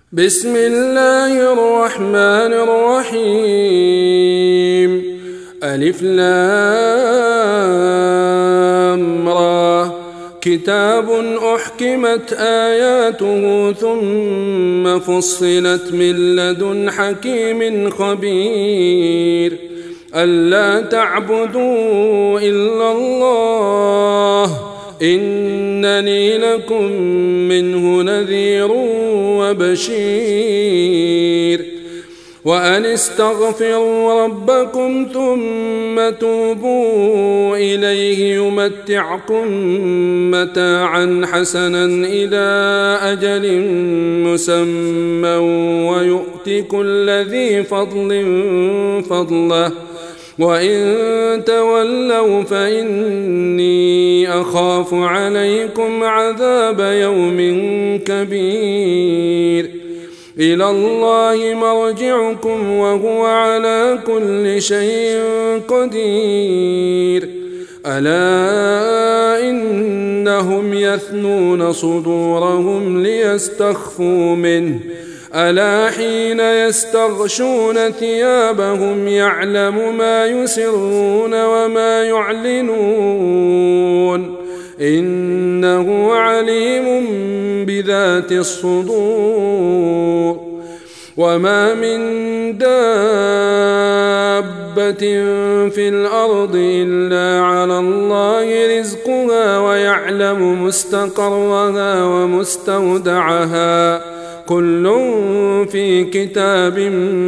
بسم الله الرحمن الرحيم. ألف لام را. كتاب أحكمت آياته ثم فصلت من لدن حكيم خبير. ألا تعبدوا إلا الله إنني لكم منه نذير وبشير. وأن استغفروا ربكم ثم توبوا إليه يمتعكم متاعا حسنا إلى أجل مسمى ويؤت كل ذي فضل فضله وإن تولوا فإني أخاف عليكم عذاب يوم كبير. إلى الله مرجعكم وهو على كل شيء قدير. ألا إنهم يثنون صدورهم ليستخفوا منه ألا حين يستغشون ثيابهم يعلم ما يسرون وما يعلنون إنه عليم بذات الصدور. وما من دابة في الأرض إلا على الله رزقها ويعلم مستقرها ومستودعها كل في كتاب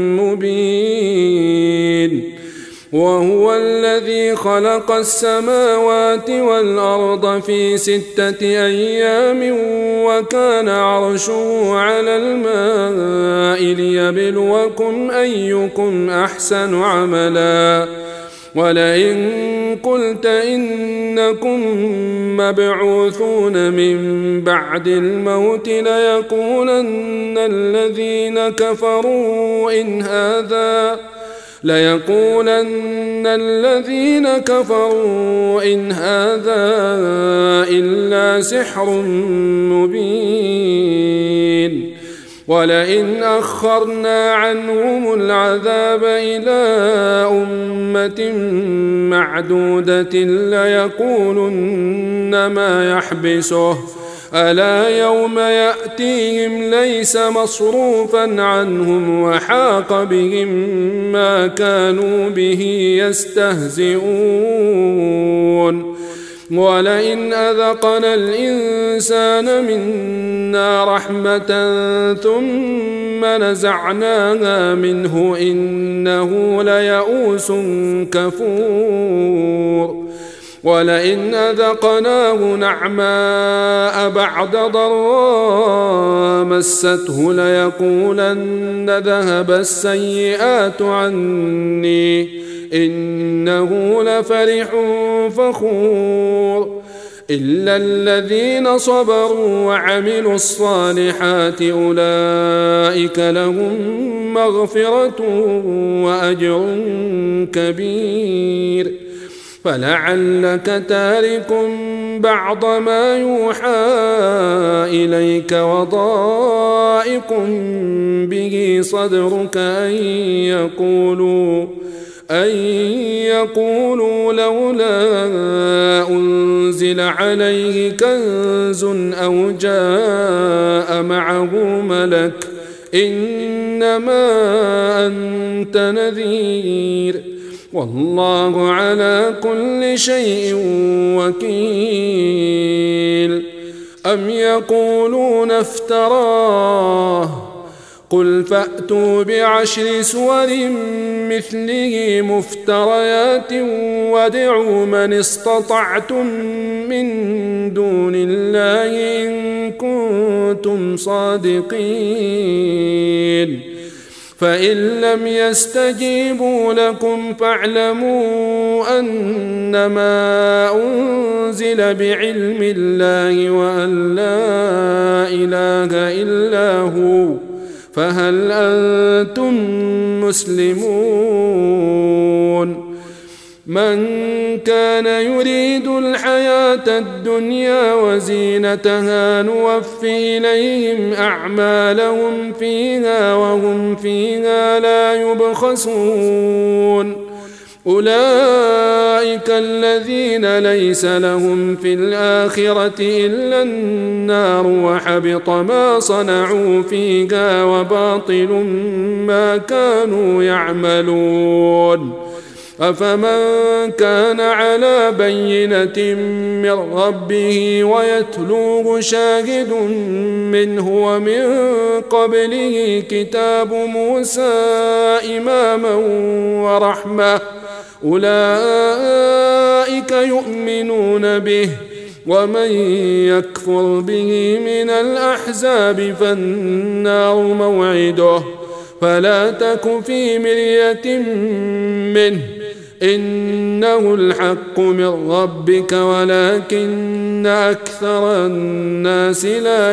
مبين. وهو الذي خلق السماوات والأرض في 6 أيام وكان عرشه على الماء ليبلوكم أيكم أحسن عملا. ولئن قلت إنكم مبعوثون من بعد الموت ليقولن الذين كفروا إن هذا إلا سحر مبين. ولئن أخرنا عنهم العذاب إلى أمة معدودة ليقولن ما يحبسه ألا يوم يأتيهم ليس مصروفا عنهم وحاق بهم ما كانوا به يستهزئون. ولئن أذقنا الإنسان منا رحمة ثم نزعناها منه إنه ليئوس كفور. ولئن أذقناه نعماء بعد ضراء مسته ليقولن ذهب السيئات عني إنه لفرح فخور. إلا الذين صبروا وعملوا الصالحات أولئك لهم مغفرة وأجر كبير. فلعلك تارك بعض ما يوحى إليك وضائق به صدرك أن يقولوا لولا أنزل عليه كنز أو جاء معه ملك إنما أنت نذير والله على كل شيء وكيل. أم يقولون افتراه قل فأتوا ب10 سور مثله مفتريات وادعوا من استطعتم من دون الله إن كنتم صادقين. فإن لم يستجيبوا لكم فاعلموا أنما أنزل بعلم الله وأن لا إله إلا هو فهل أنتم مسلمون. من كان يريد الحياة الدنيا وزينتها نوف إليهم أعمالهم فيها وهم فيها لا يبخسون أولئك الذين ليس لهم في الآخرة إلا النار وحبط ما صنعوا فيها وباطل ما كانوا يعملون أفمن كان على بينة من ربه ويتلوه شاهد منه ومن قبله كتاب موسى إماما ورحمة أولئك يؤمنون به ومن يكفر به من الأحزاب فالنار موعده فلا تك في مرية منه إنه الحق من ربك ولكن أكثر الناس لا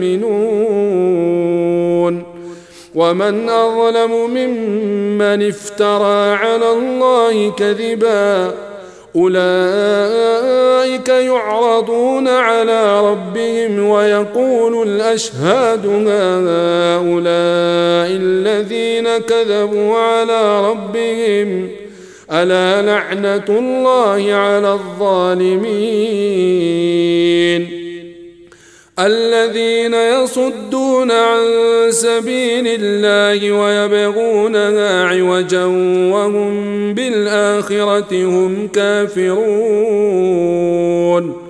يؤمنون ومن أظلم ممن افترى على الله كذبا أولئك يعرضون على ربهم ويقول الأشهاد هؤلاء الذين كذبوا على ربهم ألا لعنة الله على الظالمين الذين يصدون عن سبيل الله ويبغونها عوجا وهم بالآخرة هم كافرون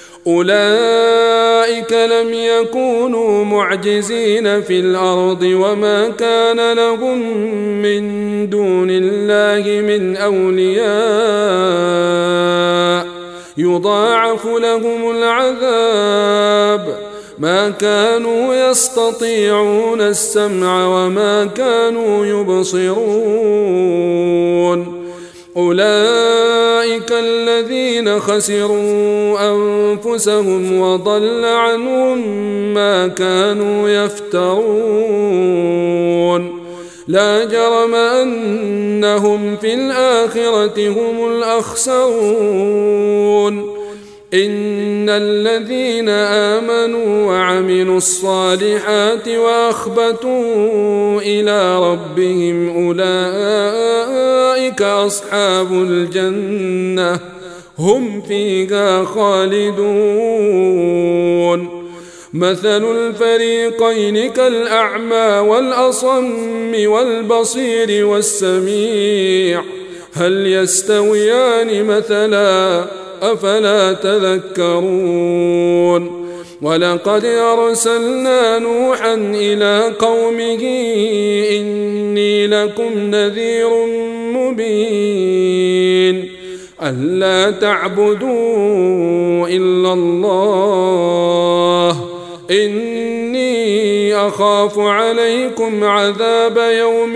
أولئك لم يكونوا معجزين في الأرض وما كان لهم من دون الله من أولياء يضاعف لهم العذاب ما كانوا يستطيعون السمع وما كانوا يبصرون أولئك الذين خسروا أنفسهم وضل عنهم ما كانوا يفترون لا جرم أنهم في الآخرة هم الأخسرون إن الذين آمنوا وعملوا الصالحات وأخبتوا إلى ربهم أولئك أصحاب الجنة هم فيها خالدون مثل الفريقين كالأعمى والأصم والبصير والسميع هل يستويان مثلا أفلا تذكرون ولقد أرسلنا نوحا إلى قومه إني لكم نذير مبين ألا تعبدوا إلا الله إني أخاف عليكم عذاب يوم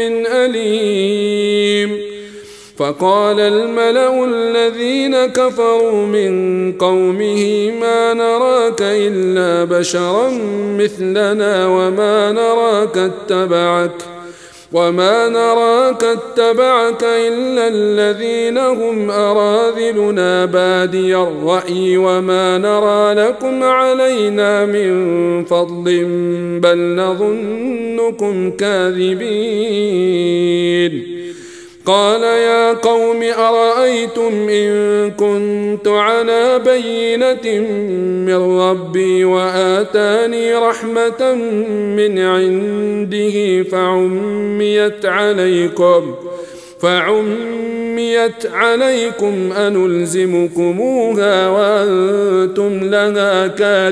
أليم فقال الملأ الذين كفروا من قومه ما نراك إلا بشرا مثلنا وما نراك اتبعك إلا الذين هم أراذلنا بادي الرأي وما نرى لكم علينا من فضل بل نظنكم كاذبين قال يا قوم أرأيتم إن كنت على بينة من ربي وآتاني رحمة من عنده فعميت عليكم أنلزمكموها وأنتم لها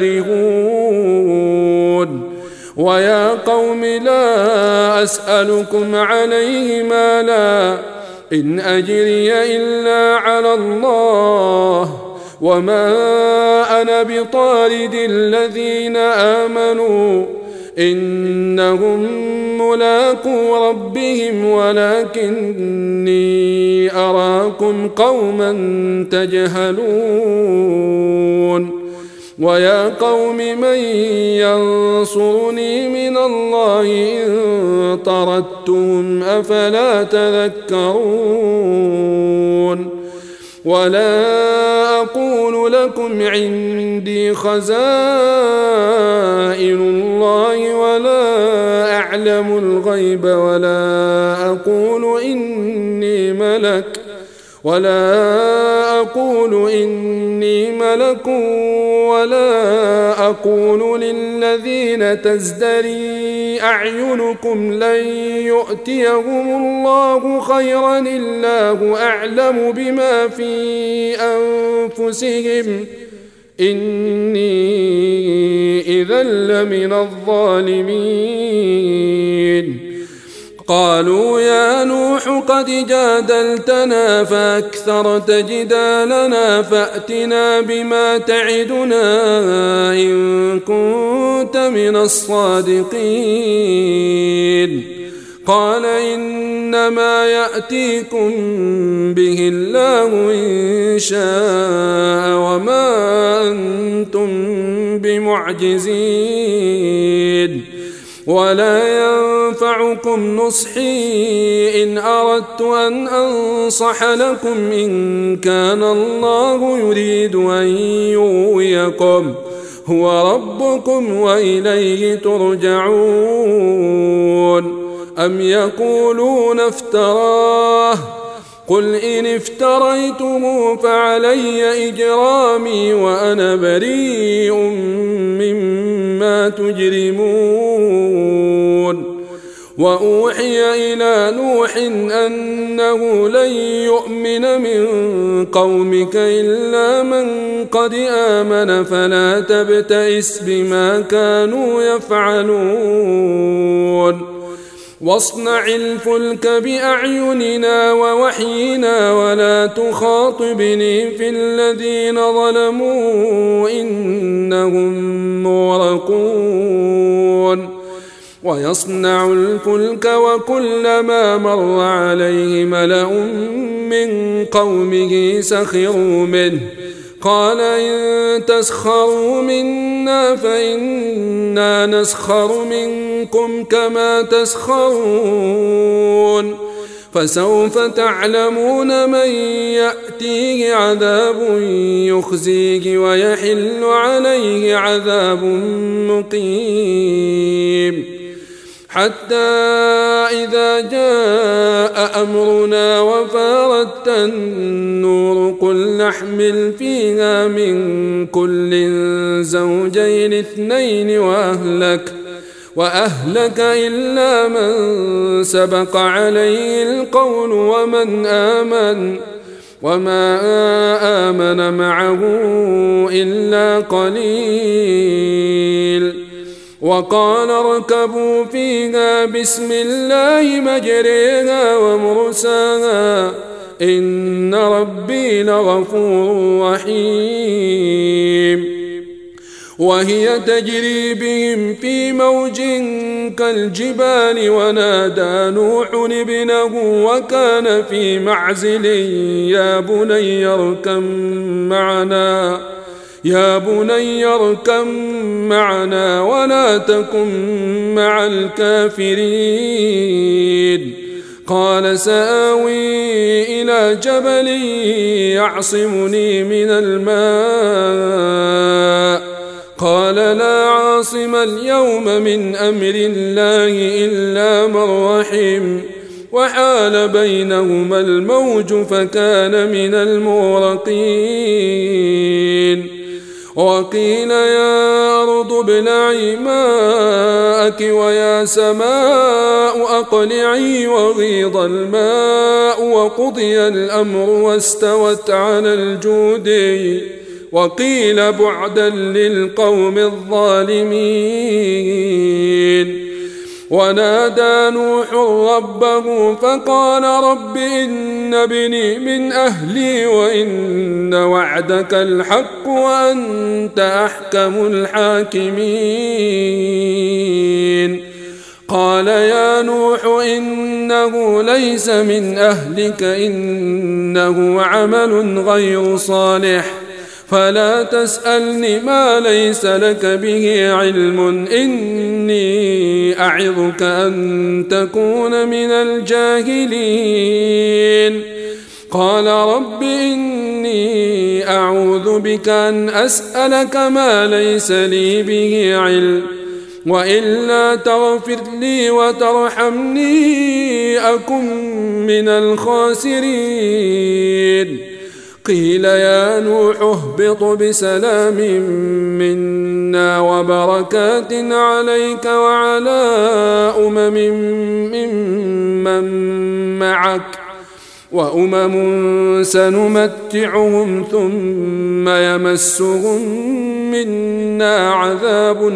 كارهون ويا قوم لا أسألكم عليه مالا إن أجري إلا على الله وما أنا بطارد الذين آمنوا إنهم ملاقو ربهم ولكني أراكم قوما تجهلون ويا قوم من ينصرني من الله إن طردتهم أفلا تذكرون ولا أقول لكم عندي خزائن الله ولا أعلم الغيب ولا أقول إني ملك ولا أقول للذين تزدري أعينكم لن يؤتيهم الله خيرا الله أعلم بما في أنفسهم إني إذا لمن الظالمين. قالوا يا نوح قد جادلتنا فأكثرت جدالنا فأتنا بما تعدنا إن كنت من الصادقين. قال إنما يأتيكم به الله إن شاء وما أنتم بمعجزين ولا ينفعكم نصحي إن أردت أن أنصح لكم إن كان الله يريد أن يغويكم هو ربكم وإليه ترجعون. أم يقولون افتراه قل إن افتريته فعلي إجرامي وأنا بريء مما تجرمون. وأوحي إلى نوح أنه لن يؤمن من قومك إلا من قد آمن فلا تبتئس بما كانوا يفعلون. واصنع الفلك بأعيننا ووحينا ولا تخاطبني في الذين ظلموا إنهم مغرقون. ويصنع الفلك وكلما مر عليه ملأ من قومه سخروا منه قال إن تسخروا منا فإنا نسخر منكم كما تسخرون. فسوف تعلمون من يأتيه عذاب يخزيه ويحل عليه عذاب مقيم. حتى إذا جاء أمرنا وفارت النور قل نحمل فيها من كل زوجين اثنين وأهلك إلا من سبق عليه القول ومن آمن وما آمن معه إلا قليل. وقال اركبوا فيها بسم الله مجريها ومرساها إن ربي لغفور رحيم. وهي تجري بهم في موج كالجبال ونادى نوح ابنه وكان في معزل يا بني اركب معنا ولا تكن مع الكافرين. قال سآوي إلى جبل يعصمني من الماء قال لا عاصم اليوم من أمر الله إلا من رحم وحال بينهما الموج فكان من المغرقين. وقيل يا أرض ابلعي ماءك ويا سماء أقلعي وغيض الماء وقضي الأمر واستوت على الجود وقيل بعدا للقوم الظالمين. ونادى نوح ربه فقال رب إن ابني من أهلي وإن وعدك الحق وأنت أحكم الحاكمين. قال يا نوح إنه ليس من أهلك إنه عمل غير صالح فلا تسألني ما ليس لك به علم إني أعظك أن تكون من الجاهلين. قال رب إني أعوذ بك أن أسألك ما ليس لي به علم وإلا تغفر لي وترحمني أكن من الخاسرين. قيل يا نوح اهبط بسلام منا وبركات عليك وعلى ممن معك وأمم سنمتعهم ثم يمسهم منا عذاب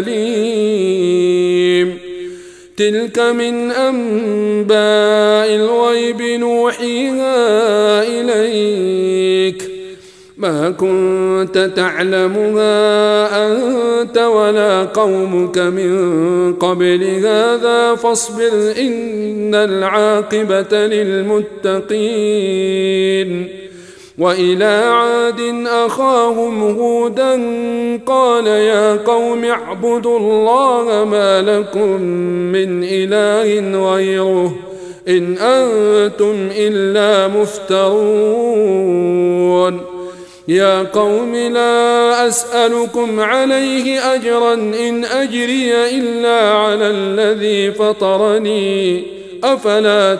أليم. تلك من أنباء الغيب نوحيها إليك ما كنت تعلمها أنت ولا قومك من قبل هذا فاصبر إن العاقبة للمتقين. وإلى عاد أخاهم هودا قال يا قوم اعبدوا الله ما لكم من إله غيره إن أنتم إلا مفترون. يا قوم لا أسألكم عليه أجرا إن أجري إلا على الذي فطرني أفلا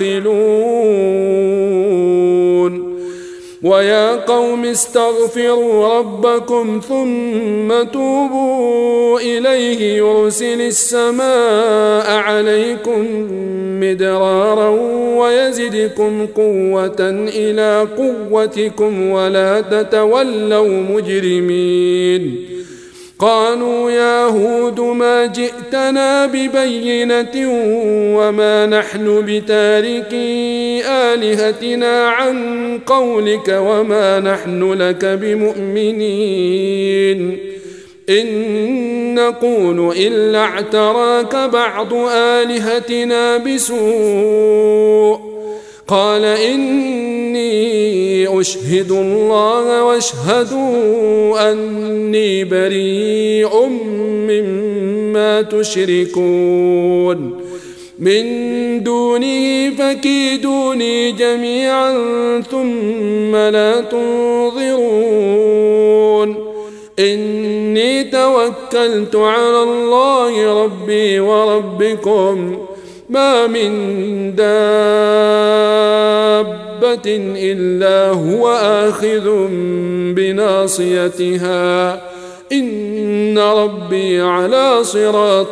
تعقلون. ويا قوم استغفروا ربكم ثم توبوا إليه يرسل السماء عليكم مدرارا ويزدكم قوة إلى قوتكم ولا تتولوا مجرمين. قالوا يا هود ما جئتنا ببينة وما نحن بتاركي آلهتنا عن قولك وما نحن لك بمؤمنين إن نقول إلا اعتراك بعض آلهتنا بسوء. قال إني أشهد الله واشهدوا أني بريء مما تشركون من دونه فكيدوني جميعا ثم لا تنظرون. إني توكلت على الله ربي وربكم ما من دابة إلا هو آخذ بناصيتها إن ربي على صراط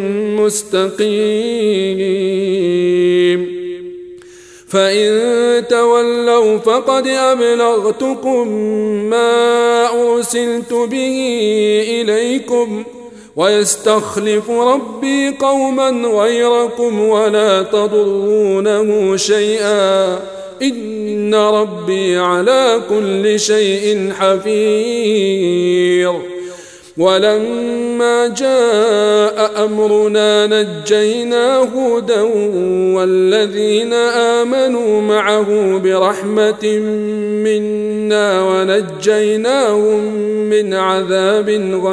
مستقيم. فإن تولوا فقد أبلغتكم ما أرسلت به إليكم ويستخلف ربي قوما غيركم ولا تضرونه شيئا إن ربي على كل شيء حفيظ. ولما جاء أمرنا نجينا هودا والذين آمنوا معه برحمة منا ونجيناهم من عذاب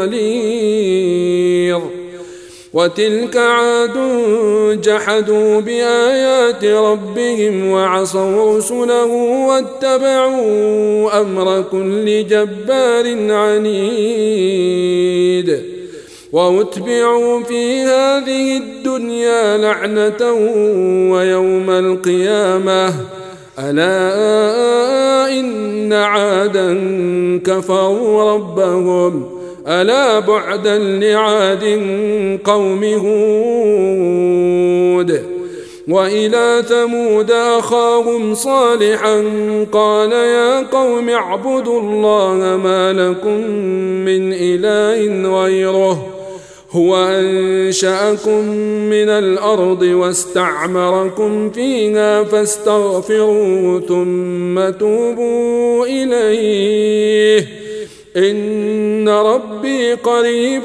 غليظ. وتلك عاد جحدوا بآيات ربهم وعصوا رسله واتبعوا أمر كل جبار عنيد. وأتبعوا في هذه الدنيا لعنة ويوم القيامة ألا إن عادا كفروا ربهم ألا بعدا لعاد قوم هود. وإلى ثمود أخاهم صالحا قال يا قوم اعبدوا الله ما لكم من إله غيره هو أنشأكم من الأرض واستعمركم فيها فاستغفروه ثم توبوا إليه إن ربي قريب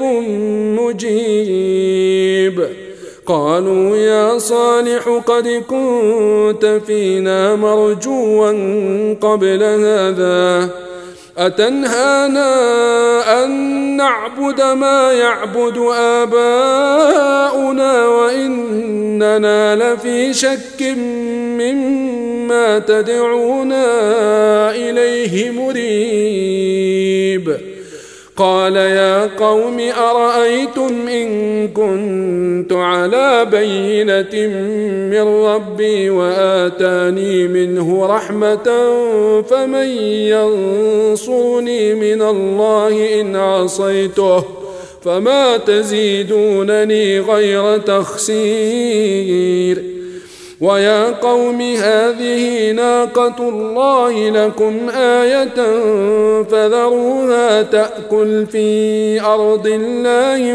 مجيب. قالوا يا صالح قد كنت فينا مرجوا قبل هذا أتنهانا أن نعبد ما يعبد آباؤنا إننا لفي شك مما تدعونا إليه مريب. قال يا قوم أرأيتم إن كنت على بينة من ربي وآتاني منه رحمة فمن ينصرني من الله إن عصيته فما تزيدونني غير تخسير. ويا قوم هذه ناقة الله لكم آية فذروها تأكل في أرض الله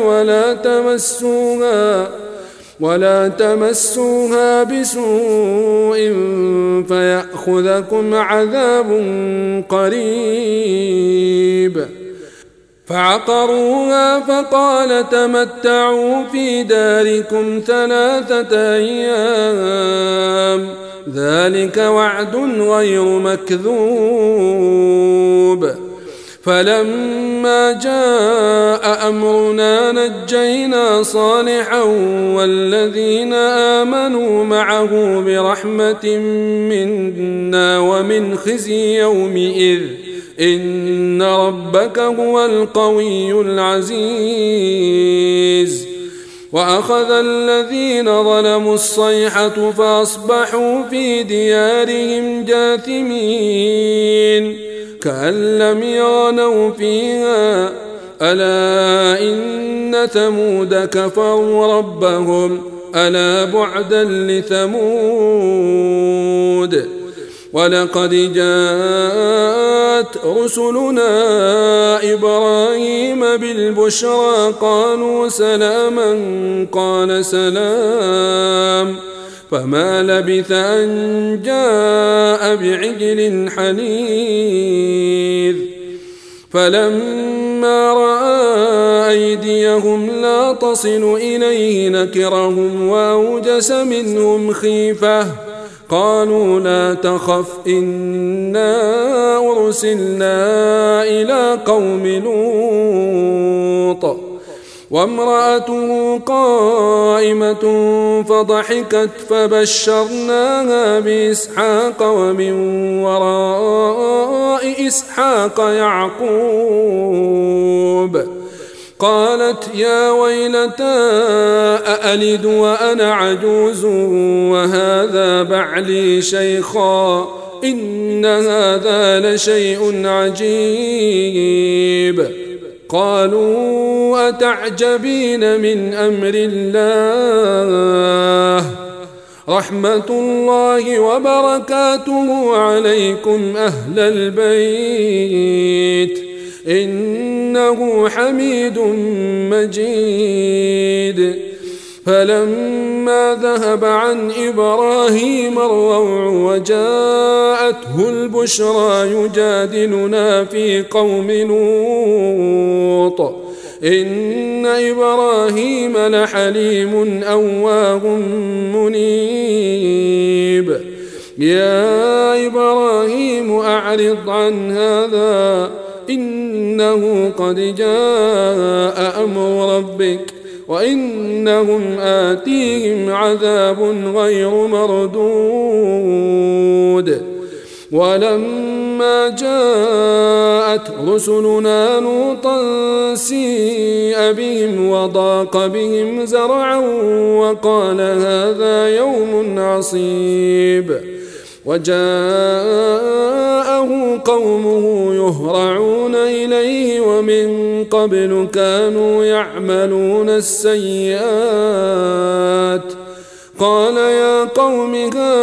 ولا تمسوها بسوء فيأخذكم عذاب قريب. فعقروها فقال تمتعوا في داركم 3 أيام ذلك وعد غير مكذوب. فلما جاء أمرنا نجينا صالحا والذين آمنوا معه برحمة منا ومن خزي يومئذ إن ربك هو القوي العزيز. وأخذ الذين ظلموا الصيحة فأصبحوا في ديارهم جاثمين كأن لم يغنوا فيها ألا إن ثمود كفروا ربهم ألا بعدا لثمود. ولقد جاءت رسلنا إبراهيم بالبشرى قالوا سلاما قال سلام فما لبث أن جاء بعجل حنيذ. فلما رأى أيديهم لا تصل إليه نكرهم وأوجس منهم خيفة قالوا لا تخف إنا أرسلنا إلى قوم لوط. وامرأته قائمة فضحكت فبشرناها بإسحاق ومن وراء إسحاق يعقوب. قالت يا ويلتى أألد وأنا عجوز وهذا بعلي شيخا إن هذا لشيء عجيب. قالوا أتعجبين من أمر الله رحمة الله وبركاته عليكم أهل البيت إنه حميد مجيد. فلما ذهب عن إبراهيم الروع وجاءته البشرى يجادلنا في قوم لوط إن إبراهيم لحليم أواه منيب. يا إبراهيم أعرض عن هذا إنه قد جاء أمر ربك وإنهم آتيهم عذاب غير مردود. ولما جاءت رسلنا لوطا سيء بهم وضاق بهم زرعا وقال هذا يوم عصيب. وجاءه قومه يهرعون إليه ومن قبل كانوا يعملون السيئات. قال يا قوم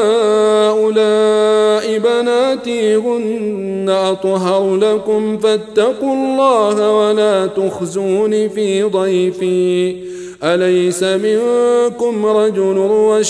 هؤلاء بناتي هن أطهر لكم فاتقوا الله ولا تخزون في ضيفي أليس منكم رجل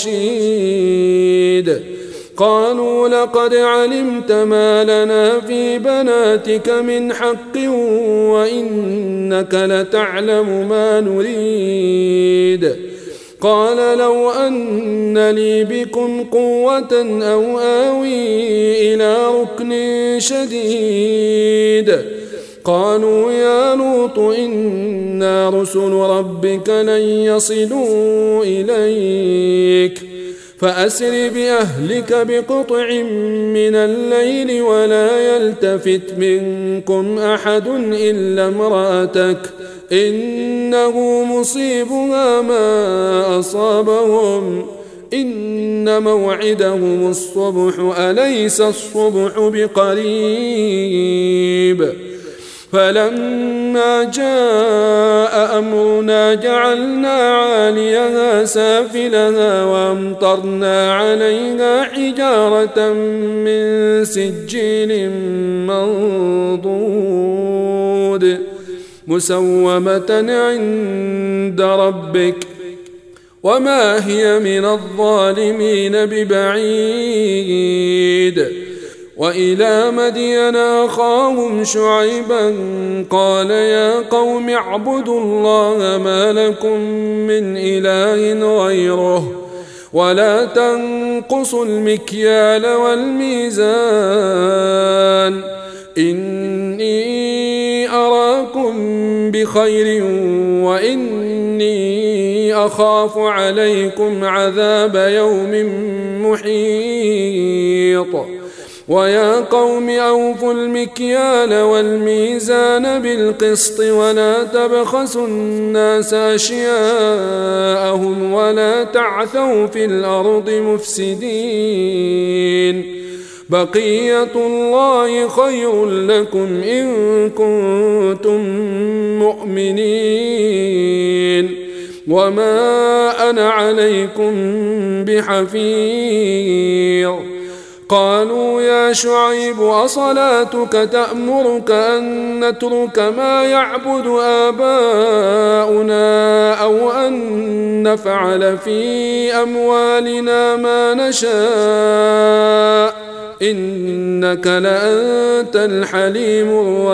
رشيد. قالوا لقد علمت ما لنا في بناتك من حق وإنك لتعلم ما نريد. قال لو أن لي بكم قوة أو آوي إلى ركن شديد قالوا يا لوط إنا رسل ربك لن يصلوا إليك فأسر بأهلك بقطع من الليل ولا يلتفت منكم أحد إلا امرأتك إنه مصيبها ما أصابهم إن موعدهم الصبح أليس الصبح بقريب فلما جاء أمرنا جعلنا عاليها سافلها وأمطرنا عليها حجارة من سجيل منضود مسومة عند ربك وما هي من الظالمين ببعيد وإلى مدين أخاهم شعيبا قال يا قوم اعبدوا الله ما لكم من إله غيره ولا تنقصوا المكيال والميزان إني أراكم بخير وإني أخاف عليكم عذاب يوم محيط ويا قوم أوفوا المكيال والميزان بالقسط ولا تبخسوا الناس أشياءهم ولا تعثوا في الأرض مفسدين بقية الله خير لكم إن كنتم مؤمنين وما أنا عليكم بحفيظ قالوا يا شعيب أصلاتك تأمرك أن نترك ما يعبد آباؤنا أو أن نفعل في أموالنا ما نشاء إنك لأنت الحليم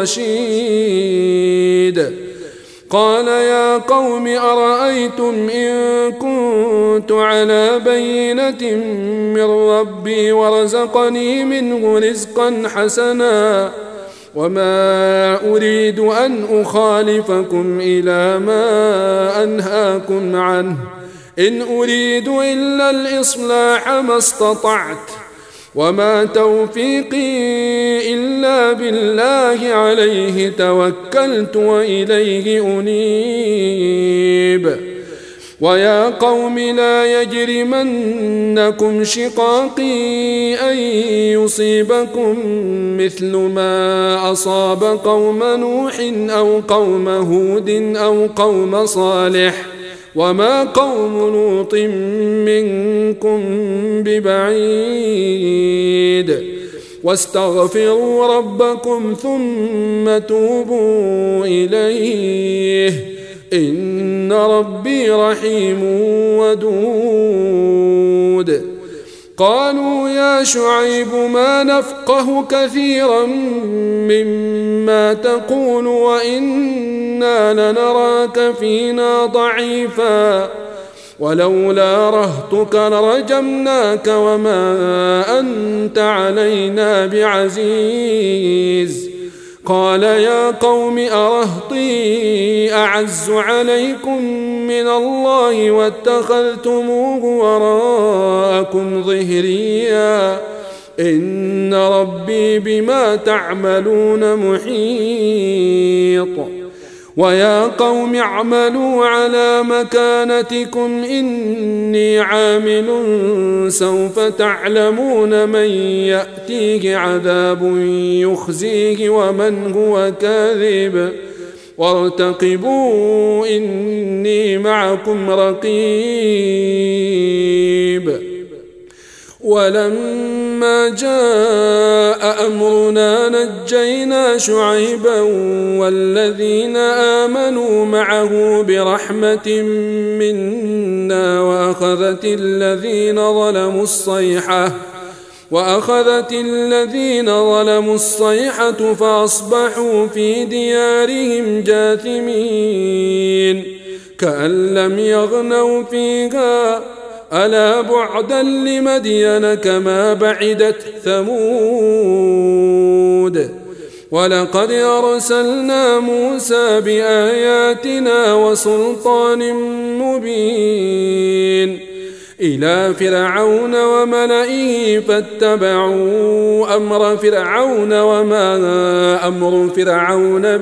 الرشيد قال يا قوم أرأيتم إن كنت على بينة من ربي ورزقني منه رزقا حسنا وما أريد أن أخالفكم إلى ما أنهاكم عنه إن أريد إلا الإصلاح ما استطعت وما توفيقي إلا بالله عليه توكلت وإليه أنيب ويا قوم لا يجرمنكم شقاقي أن يصيبكم مثل ما أصاب قوم نوح أو قوم هود أو قوم صالح وما قوم لوط منكم ببعيد واستغفروا ربكم ثم توبوا إليه إن ربي رحيم ودود قالوا يا شعيب ما نفقه كثيرا مما تقول وإنا لنراك فينا ضعيفا ولولا رهطك لرجمناك وما أنت علينا بعزيز قال يا قوم أرهطي أعز عليكم من الله واتخذتموه وراءكم ظهريا إن ربي بما تعملون محيط ويا قوم اعملوا على مكانتكم إني عامل سوف تعلمون من يأتيه عذاب يخزيه ومن هو كاذب وارتقبوا إني معكم رقيب ولما جاء أمرنا نجينا شعيبا والذين آمنوا معه برحمة منا وأخذت الذين ظلموا الصيحة فأصبحوا في ديارهم جاثمين كأن لم يغنوا فيها ألا بعدا لمدين كما بعدت ثمود ولقد أرسلنا موسى بآياتنا وسلطان مبين إلى فرعون وملئه فاتبعوا أمر فرعون وما أمر فرعون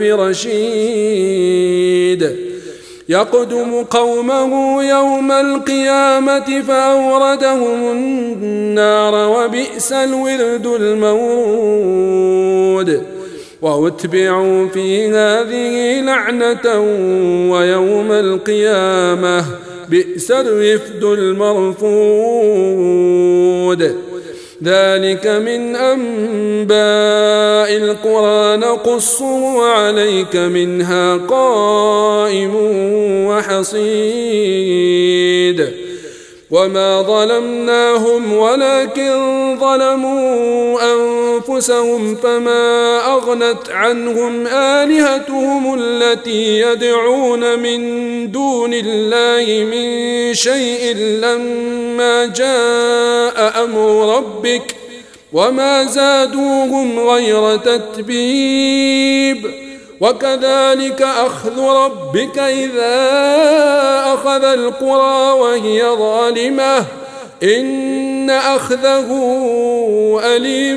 برشيد يقدم قومه يوم القيامة فأوردهم النار وبئس الورد المورود وأتبعوا في هذه لعنة ويوم القيامة بئس الرفد المرفود ذلك من أنباء القرى نقصه عليك منها قائم وحصيد وما ظلمناهم ولكن ظلموا أنفسهم فما أغنت عنهم آلهتهم التي يدعون من دون الله من شيء لما جاء أمر ربك وما زادوهم غير تتبيب وكذلك أخذ ربك إذا أخذ القرى وهي ظالمة إن أخذه أليم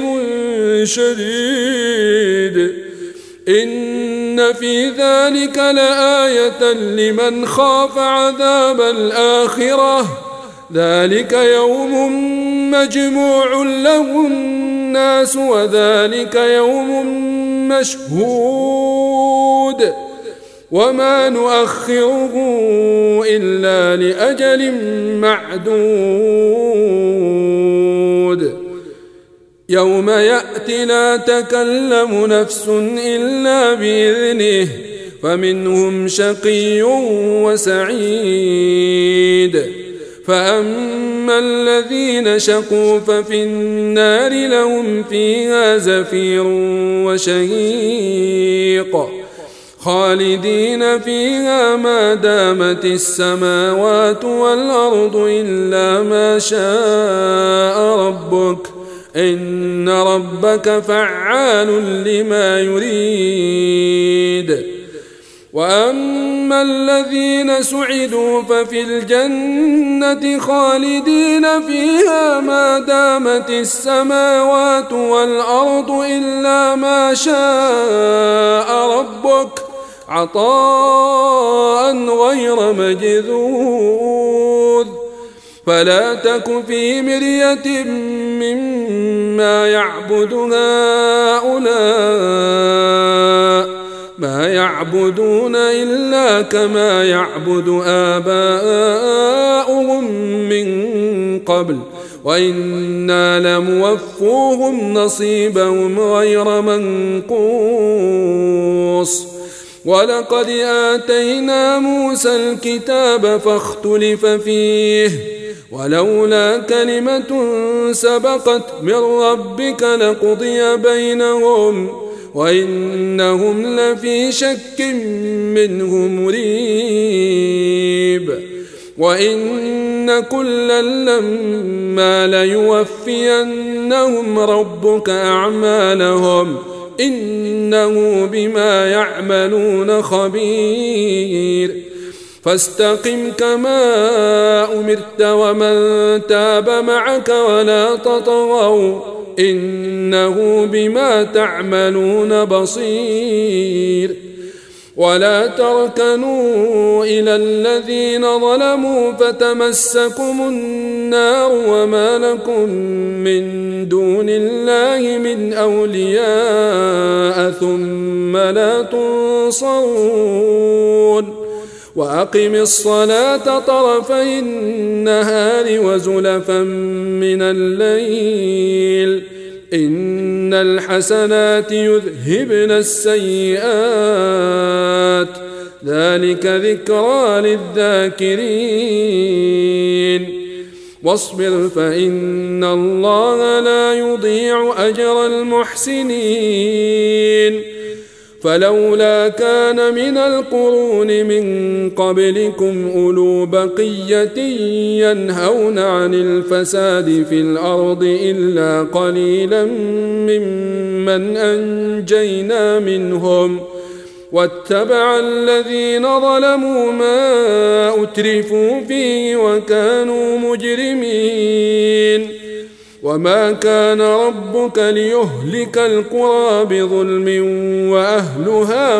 شديد إن في ذلك لآية لمن خاف عذاب الآخرة ذلك يوم مجموع له الناس وذلك يوم مشهود وما نؤخره إلا لأجل معدود يوم يأتي لا تكلم نفس إلا بإذنه فمنهم شقي وسعيد فأما الذين شقوا ففي النار لهم فيها زفير وشهيق خالدين فيها ما دامت السماوات والأرض إلا ما شاء ربك إن ربك فعال لما يريد وأما الذين سعدوا ففي الجنة خالدين فيها ما دامت السماوات والأرض إلا ما شاء ربك عطاء غير مجذوذ فلا تك في مرية مما يعبد هؤلاء ما يعبدون إلا كما يعبد آباؤهم من قبل وإنا لموفوهم نصيبهم غير منقوص ولقد آتينا موسى الكتاب فاختلف فيه ولولا كلمة سبقت من ربك لقضي بينهم وإنهم لفي شك منه مريب وإن كلا لما ليوفينهم ربك أعمالهم إنه بما يعملون خبير فاستقم كما أمرت ومن تاب معك ولا تطغوا إنه بما تعملون بصير ولا تركنوا إلى الذين ظلموا فتمسكم النار وما لكم من دون الله من أولياء ثم لا تنصرون وأقم الصلاة طرفي النهار وزلفا من الليل إن الحسنات يذهبن السيئات ذلك ذكرى للذاكرين واصبر فإن الله لا يضيع أجر المحسنين فلولا كان من القرون من قبلكم أولو بقية ينهون عن الفساد في الأرض إلا قليلا ممن أنجينا منهم واتبع الذين ظلموا ما أترفوا فيه وكانوا مجرمين وما كان ربك ليهلك القرى بظلم وأهلها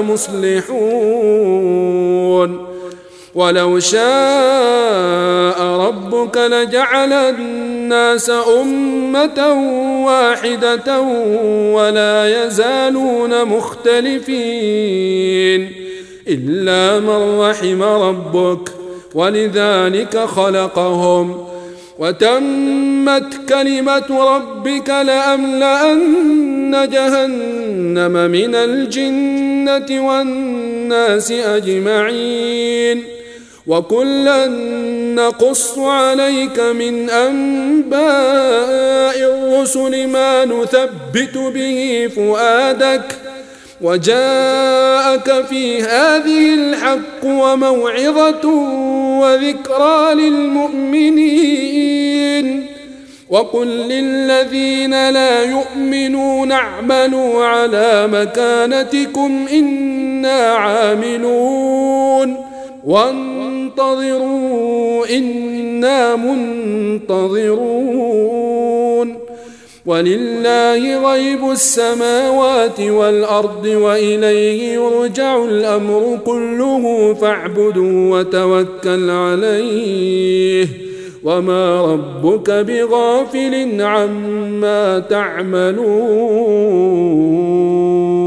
مصلحون ولو شاء ربك لجعل الناس أمة واحدة ولا يزالون مختلفين إلا من رحم ربك ولذلك خلقهم وتمت كلمة ربك لأملأن جهنم من الجنة والناس أجمعين وكلا نقص عليك من أنباء الرسل ما نثبت به فؤادك وجاءك في هذه الحق وموعظة وذكرى للمؤمنين وقل للذين لا يؤمنون اعملوا على مكانتكم إنا عاملون وانتظروا إنا منتظرون ولله غيب السماوات والأرض وإليه يرجع الأمر كله فاعبده وتوكل عليه وما ربك بغافل عما تعملون